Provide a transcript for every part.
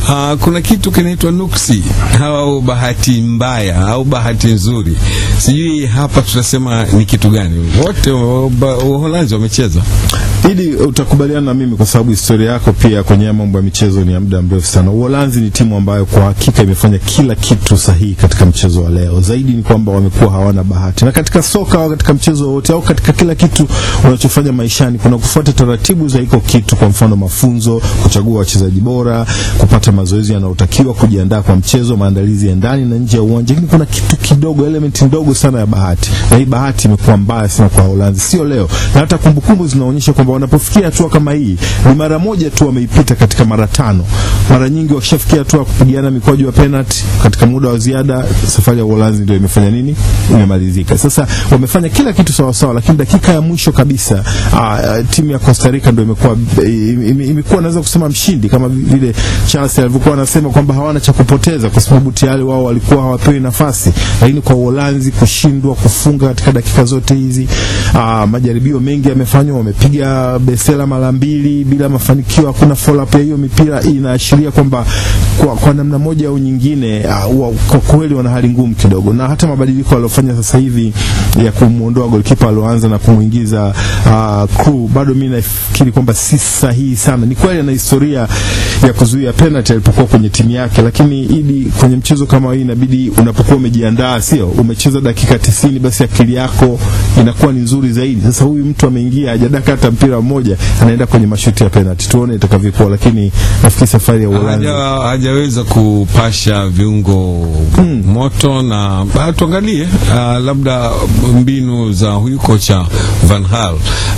kuna kitu kinaitwa nuksi au bahati mbaya au bahati nzuri. Sijui hapa tutasema ni kitu gani. Wote Uholanzi wamecheza. Ili utakubaliana na mimi kwa sababu historia yako pia kwenye mambo ya michezo ni ya muda mrefu sana. Uholanzi ni timu ambayo kwa hakika imefanya kila kitu sahihi katika mchezo wa leo. Zaidi ni kwamba wamekuwa hawana bahati. Na katika soka au katika mchezo wote au katika kila kitu unachofanya maishani kuna kufuata taratibu za iko kitu, kwa mfano mafunzo, kuchagua wachezaji bora, kupata mazoezi yanayotakiwa, kujiandaa kwa mchezo, maandalizi ya ndani na nje ya uwanja. Lakini kuna kitu kidogo, element ndogo sana ya bahati. Na hii bahati imekuwa mbaya sana kwa Uholanzi, sio leo. Na hata kumbukumbu zinaonyesha kwamba wanapofikia hatua kama hii ni mara moja tu wameipita katika mara 5. Mara nyingi wakishafikia hatua kupigiana mikwaju ya penalty katika muda wa ziada, safari ya Uholanzi ndio imefanya nini? Imemalizika. Sasa wamefanya kila kitu sawa sawa, lakini dakika ya mwisho kabisa timu ya Costa Rica ndio imekuwa naweza kusema mshindi, kama vile Charles alivyokuwa anasema kwamba hawana cha kupoteza kwa sababu tayari wao walikuwa hawapewi nafasi. Lakini kwa Uholanzi kushindwa kufunga katika dakika zote hizi, majaribio mengi yamefanywa, wamepiga besela mara 2 bila mafanikio, hakuna follow up ya hiyo mipira. Inaashiria kwamba kwa namna moja au nyingine kwa kweli wana hali ngumu kidogo. Na hata mabadiliko waliofanya sasa hivi ya kumuondoa goalkeeper aloanza na kumuingiza Crew, bado mimi nafikiri kwamba si sahihi sana. Ni kweli ana historia ya kuzuia penalty alipokuwa kwenye timu yake, lakini ili kwenye mchezo kama hii inabidi unapokuwa umejiandaa, sio umecheza dakika 90, basi akili yako inakuwa ni nzuri zaidi. Sasa huyu mtu ameingia hajadaka hata mpira mmoja, anaenda kwenye mashuti ya penalty. Tuone itakavyokuwa, lakini nafikiri safari ya Uholanzi hajaweza kupasha viungo moto. Na tuangalie labda mbinu za huyu kocha Van Gaal.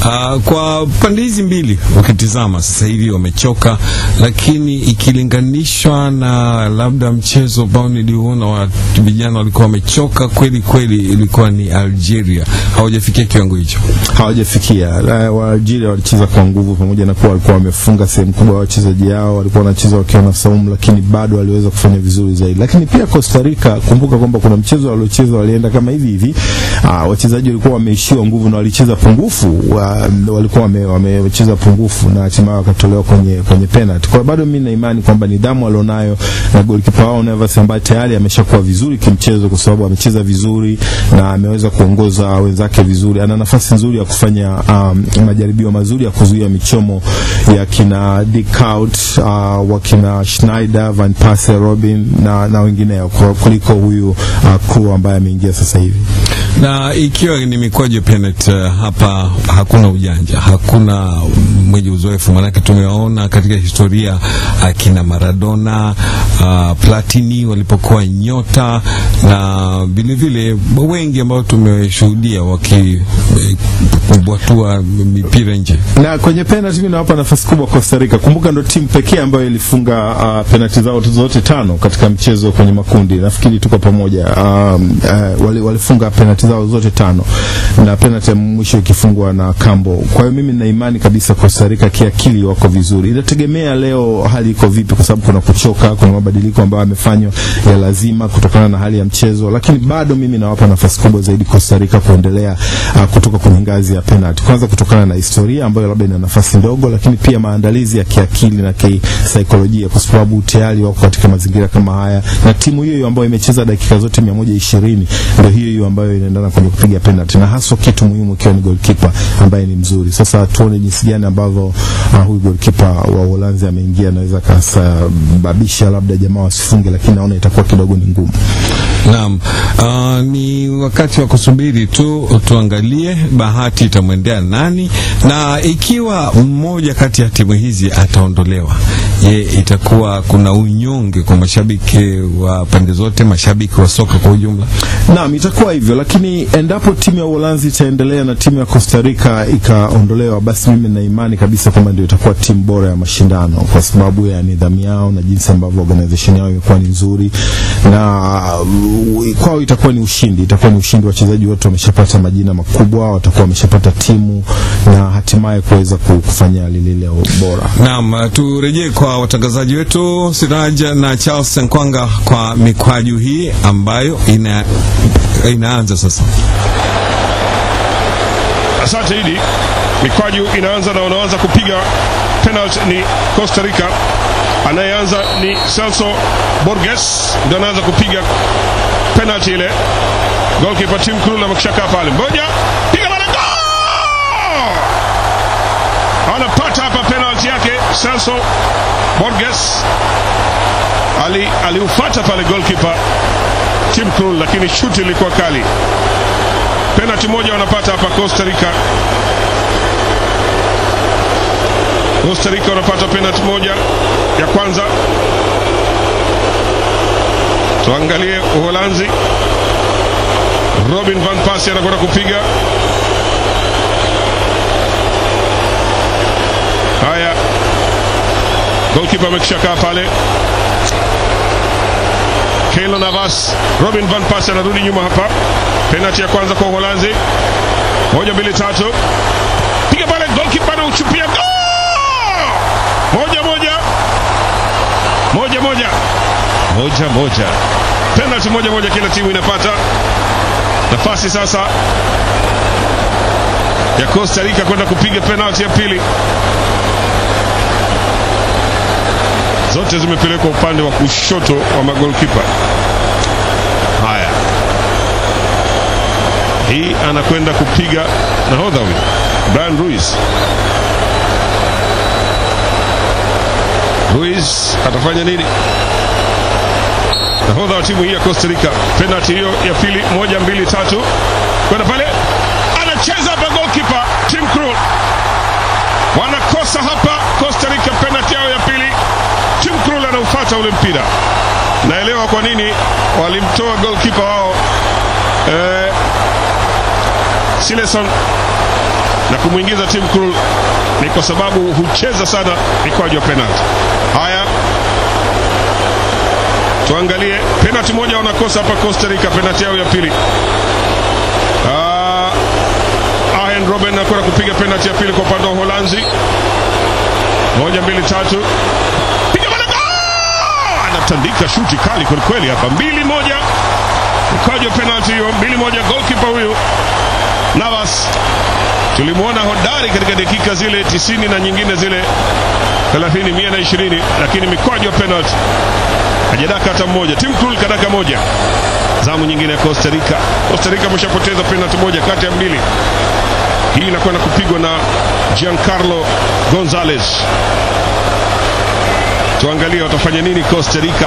Kwa pande hizi mbili ukitizama sasa hivi wamechoka, lakini ikilinganishwa na labda mchezo ambao niliona wa vijana walikuwa wamechoka kweli kweli, ilikuwa ni Algeria. Hawajafikia kiwango hicho. Hawajafikia. Wa Algeria walicheza kwa nguvu, pamoja na kuwa walikuwa wamefunga sehemu kubwa ya wachezaji hao, walikuwa wanacheza wakiwa na saumu, lakini bado waliweza kufanya vizuri zaidi. Lakini pia Costa Rica, kumbuka kwamba kuna mchezo waliocheza walienda kama hivi wachezaji walikuwa wameishiwa nguvu na walicheza pungufu, walikuwa wamecheza pungufu na hatimaye wakatolewa kwenye penalty. Kwa bado mimi na imani kwamba nidhamu alionayo na goalkeeper wao Neves ambaye tayari ameshakuwa vizuri kimchezo, kwa sababu amecheza vizuri na ameweza kuongoza wenzake vizuri. Ana nafasi nzuri ya kufanya majaribio mazuri ya kuzuia michomo ya kina Dickout, wakina Schneider, Van Persie, Robin na wengine kuliko huyu Crew ambaye ameingia sasa hivi. Na ikiwa ni mikwaju penalty, hapa hakuna ujanja, hakuna mwenye uzoefu. Maana tumeona katika historia akina Maradona, Platini walipokuwa nyota, na vile vile wengi ambao tumeshuhudia wakibwatua mipira nje. Na kwenye penalty mimi nawapa nafasi kubwa Costa Rica. Kumbuka ndo timu pekee ambayo ilifunga penalty zao zote 5 katika mchezo kwenye makundi. Nafikiri tuko pamoja. Walifunga penalty zao zote 5 na penalty mwisho ikifungwa na Cambo. Kwa hiyo mimi nina imani kabisa Costa Rica kiakili wako vizuri. Inategemea leo hali iko vipi, kwa sababu kuna kuchoka, kuna mabadiliko ambayo yamefanywa ya lazima kutokana na hali ya mchezo, lakini bado mimi nawapa nafasi kubwa zaidi Costa Rica kuendelea kutoka kwenye ngazi ya penalty. Kwanza kutokana na historia ambayo labda ina nafasi ndogo, lakini pia maandalizi ya kiakili na kisaikolojia, kwa sababu tayari wako katika mazingira kama haya, na timu hiyo ambayo imecheza dakika zote 120 ndio hiyo ambayo inaendana kwenye kupiga penalty, na hasa kitu muhimu kiwa ni goalkeeper ambaye ni mzuri. Sasa tuone jinsi gani ambavyo huyu goalkeeper wa Uholanzi ameingia, anaweza kasababisha labda jamaa wasifunge, lakini naona itakuwa kidogo ni ngumu. Naam, ni wakati wa kusubiri tu, tuangalie bahati itamwendea nani, na ikiwa mmoja kati ya timu hizi ataondolewa, itakuwa kuna unyonge kwa mashabiki wa pande zote, mashabiki wa soka kwa ujumla. Naam, itakuwa hivyo, lakini endapo timu ya Uholanzi itaendelea na timu ya Costa Rica ikaondolewa, basi mimi na imani kabisa kwamba ndio itakuwa timu bora ya mashindano, kwa sababu ya nidhamu yao na jinsi ambavyo organization yao imekuwa ni nzuri, na kwao itakuwa ni ushindi. Wachezaji wote wameshapata majina makubwa, watakuwa wameshapata timu na hatimaye kuweza kufanya lile bora. Naam, turejee kwa watangazaji wetu Siraja na Charles Nkwanga kwa mikwaju hii ambayo inaanza sasa. Asante Idi. Mikwaju inaanza na wanaanza kupiga penalty ni Costa Rica. Anayeanza ni Celso Borges, ndio anaanza kupiga penalty ile. Goalkeeper Tim Krul amekishaka pale. Mmoja piga bala, anapata hapa penalty yake Celso Borges. Aliufuata pale goalkeeper Tim Krul, lakini shuti ilikuwa kali. Penalty moja wanapata hapa Costa Rica. Costa Rica wanapata penalty moja ya kwanza. Tuangalie Uholanzi. Robin van Persie anakwenda kupiga. Haya, goalkeeper amekishaka pale. Keylor Navas. Robin van Persie anarudi nyuma hapa. Penalty ya kwanza kwa Uholanzi. 1 2 3. Piga pale, goalkeeper anauchupia. Moja. Penalty moja kila timu inapata. Nafasi sasa ya Costa Rica kwenda kupiga penalty ya pili. Zote zimepelekwa upande wa kushoto wa magolkipa. Haya, hii anakwenda kupiga nahodha huyu Brian Ruiz atafanya nini? Nahodha wa timu hii ya Costa Rica. Penalty hiyo ya pili. 1 2 3. Kwenda pale, anacheza hapa goalkeeper Tim Krul. Wanakosa hapa Costa Rica penalty yao ya pili. Tim Krul anaufuata ule mpira. Naelewa kwa nini walimtoa goalkeeper wao Sileson na kumuingiza Tim Krul, ni kwa sababu hucheza sana mikwaju ya penalty. Haya, tuangalie penalty moja wanakosa hapa Costa Rica, penalty yao ya pili. Arjen Robben anakwenda kupiga penalty ya pili kwa upande wa Uholanzi. 1 2 3. Piga bala, anatandika shuti kali kwa kweli hapa. 2-1. Mikwaju penalty hiyo. 2-1. Goalkeeper huyu Navas tulimuona hodari katika dakika zile 90 na nyingine zile 30 120, lakini mikwaju ya penalty hajadaka hata mmoja. Tim Krul kadaka moja. Zamu nyingine ya Costa Rica. Costa Rica ameshapoteza penalty moja kati ya mbili. Hii inakwenda kupigwa na Giancarlo Gonzalez. Tuangalie watafanya nini Costa Rica.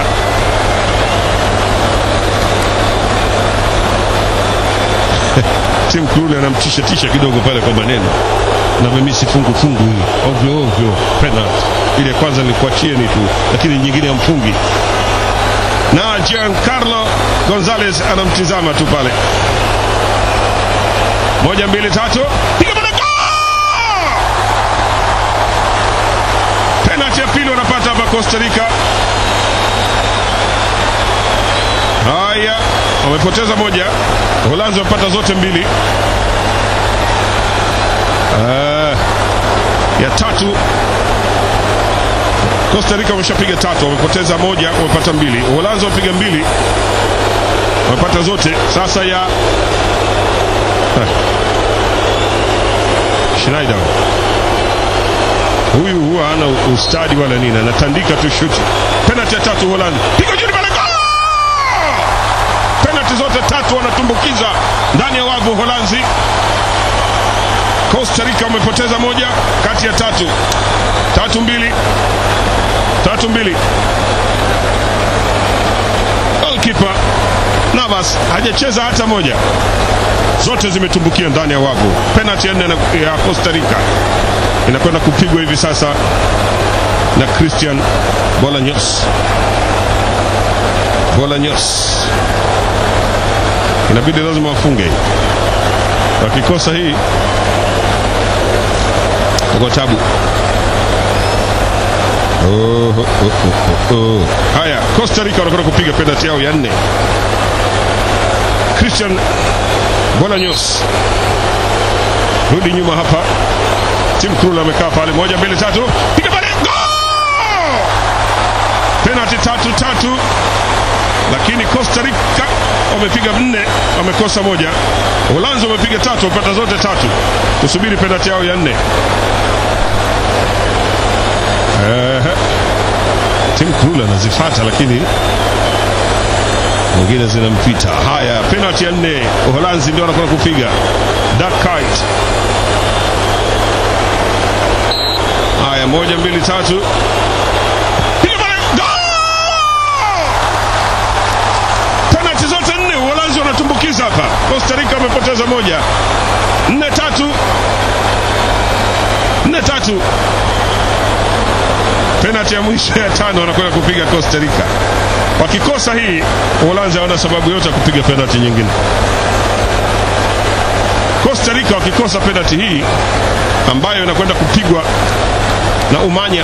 Tim Krul anamtisha kidogo pale kwa maneno. Na mimi sifungu hii. Ovyo penalty. Ile kwanza nilikuachieni tu, lakini nyingine hamfungi. Na Giancarlo Gonzalez anamtizama tu pale. 1 2 3. Piga bala. Penalty ya pili wanapata hapa Costa Rica. Haya, wamepoteza moja. Uholanzi wamepata zote mbili. Ya tatu Costa Rica wameshapiga 3, wamepoteza moja, wamepata mbili. Uholanzi wapiga mbili, wamepata zote. Sasa ya Schneider, huyu huwa hana ustadi wala nini, anatandika tu shuti. Penalty ya 3 Uholanzi. Piga juu pale. Penalty zote 3 wanatumbukiza ndani ya wavu Uholanzi. Costa Rica wamepoteza moja kati ya 3. 3-2. Goalkeeper Navas hajacheza hata moja. Zote zimetumbukia ndani ya wavu. Penalty ya 4 ya Costa Rica inakwenda kupigwa hivi sasa na Christian Bolaños. Inabidi lazima wafunge. Wakikosa hii kwa tabu. Haya, Costa Rica wanakwenda kupiga penalty yao ya 4. Christian Bolaños rudi nyuma hapa. Tim Krul amekaa pale. 1 2 3. Piga pale. Penalty 3-3. Lakini Costa Rica wamepiga 4, wamekosa moja. Uholanzi wamepiga 3, wamepata zote 3. Kusubiri penalty yao ya 4. Tim Krul anazifuata, lakini mwingine zinampita. Haya, penalty ya 4, Uholanzi ndio anakwenda kupiga. Dirk Kuyt. Haya, 1 2 3. Piga pale. Goal! Penalty zote 4 Uholanzi wanatumbukiza hapa. Costa Rica wamepoteza 1. 4-3. 4-3. Penalty ya mwisho ya 5 wanakwenda kupiga Costa Rica. Wakikosa hii, Uholanzi hawana sababu yote ya kupiga penalty nyingine. Costa Rica wakikosa penalty hii ambayo inakwenda kupigwa na Umanya,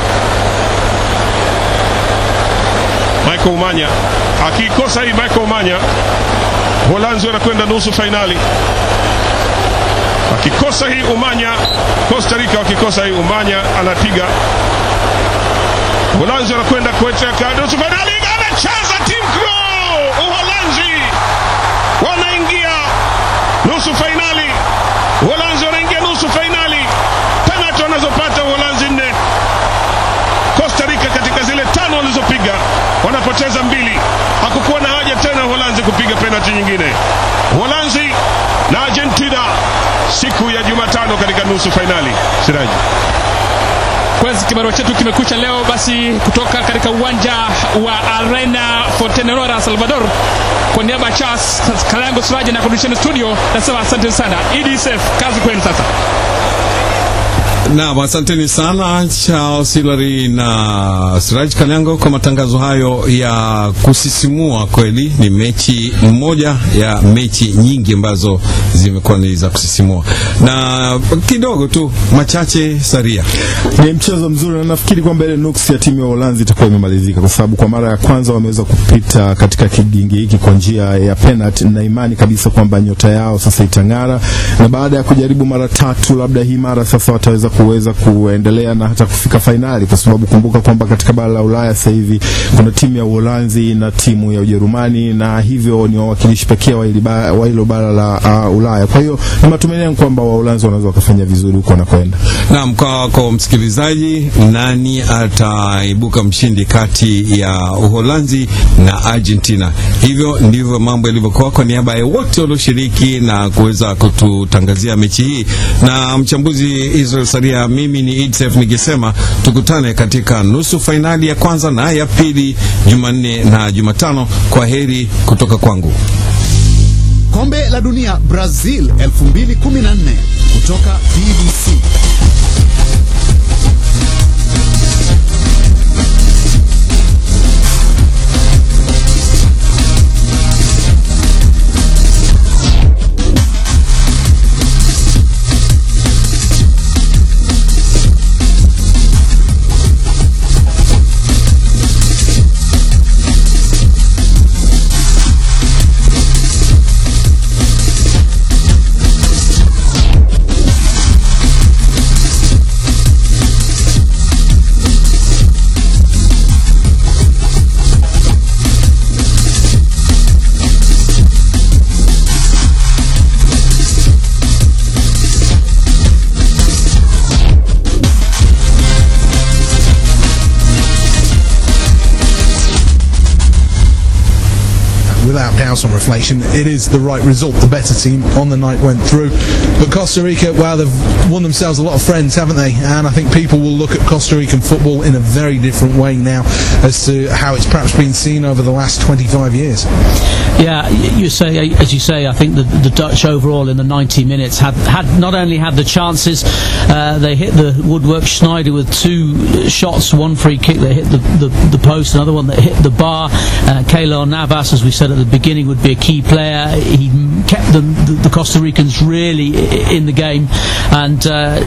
Michael Umanya, akikosa hii Michael Umanya, Uholanzi wanakwenda nusu finali. Wakikosa hii Umanya, Costa Rica wakikosa hii Umanya anapiga, Uholanzi wanakwenda kuelekea nusu finali. Anacheza Tim Krul. Uholanzi wanaingia nusu finali. Uholanzi wanaingia nusu finali. Penalty wanazopata Uholanzi 4. Costa Rica katika zile 5 walizopiga wanapoteza 2. Hakukuwa na haja tena Uholanzi kupiga penalty nyingine. Uholanzi na Argentina siku ya Jumatano katika nusu finali. Siraji. Kwezi kibarua chetu kimekucha leo. Basi kutoka katika uwanja wa Arena Fontenera Salvador, kwa niaba ya Charles Kalango Siraji na condition studio, nasema asante sana. Idi Saif, kazi kwenu sasa. Na asanteni sana Charles Hilary na Siraj Kalyango kwa matangazo hayo ya kusisimua. Kweli ni mechi moja ya mechi nyingi ambazo zimekuwa ni za kusisimua, na kidogo tu machache saria. Ni mchezo mzuri, na nafikiri kwamba ile nuksi ya timu ya Uholanzi itakuwa imemalizika, kwa sababu kwa mara ya kwanza wameweza kupita katika kigingi hiki kwa njia ya penalty, na imani kabisa kwamba nyota yao sasa itang'ara, na baada ya kujaribu mara 3, labda hii mara sasa wataweza kuendelea na hata kufika finali, kwa sababu kumbuka kwamba katika bara la Ulaya sasa hivi kuna timu ya Uholanzi na timu ya Ujerumani, na hivyo ni wawakilishi pekee wa hilo bara la Ulaya. Kwa hiyo ni matumaini yangu kwamba Waholanzi wanaweza wakafanya vizuri huko na kwenda. Naam, kwa msikilizaji, nani ataibuka mshindi kati ya Uholanzi na Argentina? Hivyo ndivyo mambo yalivyokuwa. Kwa niaba ya wote walioshiriki na kuweza kututangazia mechi hii, na mchambuzi Israel Saria, mimi ni Idsef nikisema tukutane katika nusu finali ya kwanza na ya pili Jumanne na Jumatano. Kwa heri kutoka kwangu. Kombe la Dunia Brazil 2014 kutoka BBC. Without doubt, on reflection, it is the right result. The better team on the night went through. But Costa Rica, well, they've won themselves a lot of friends, haven't they? And I think people will look at Costa Rican football in a very different way now as to how it's perhaps been seen over the last 25 years. Yeah, you say, as you say, I think the Dutch overall in the 90 minutes had not only had the chances, they hit the woodwork. Schneider with 2 shots, 1 free kick that hit the post, another one that hit the bar. Keylor Navas, as we said at the beginning, would be a key player. He kept the Costa Ricans really in the game, and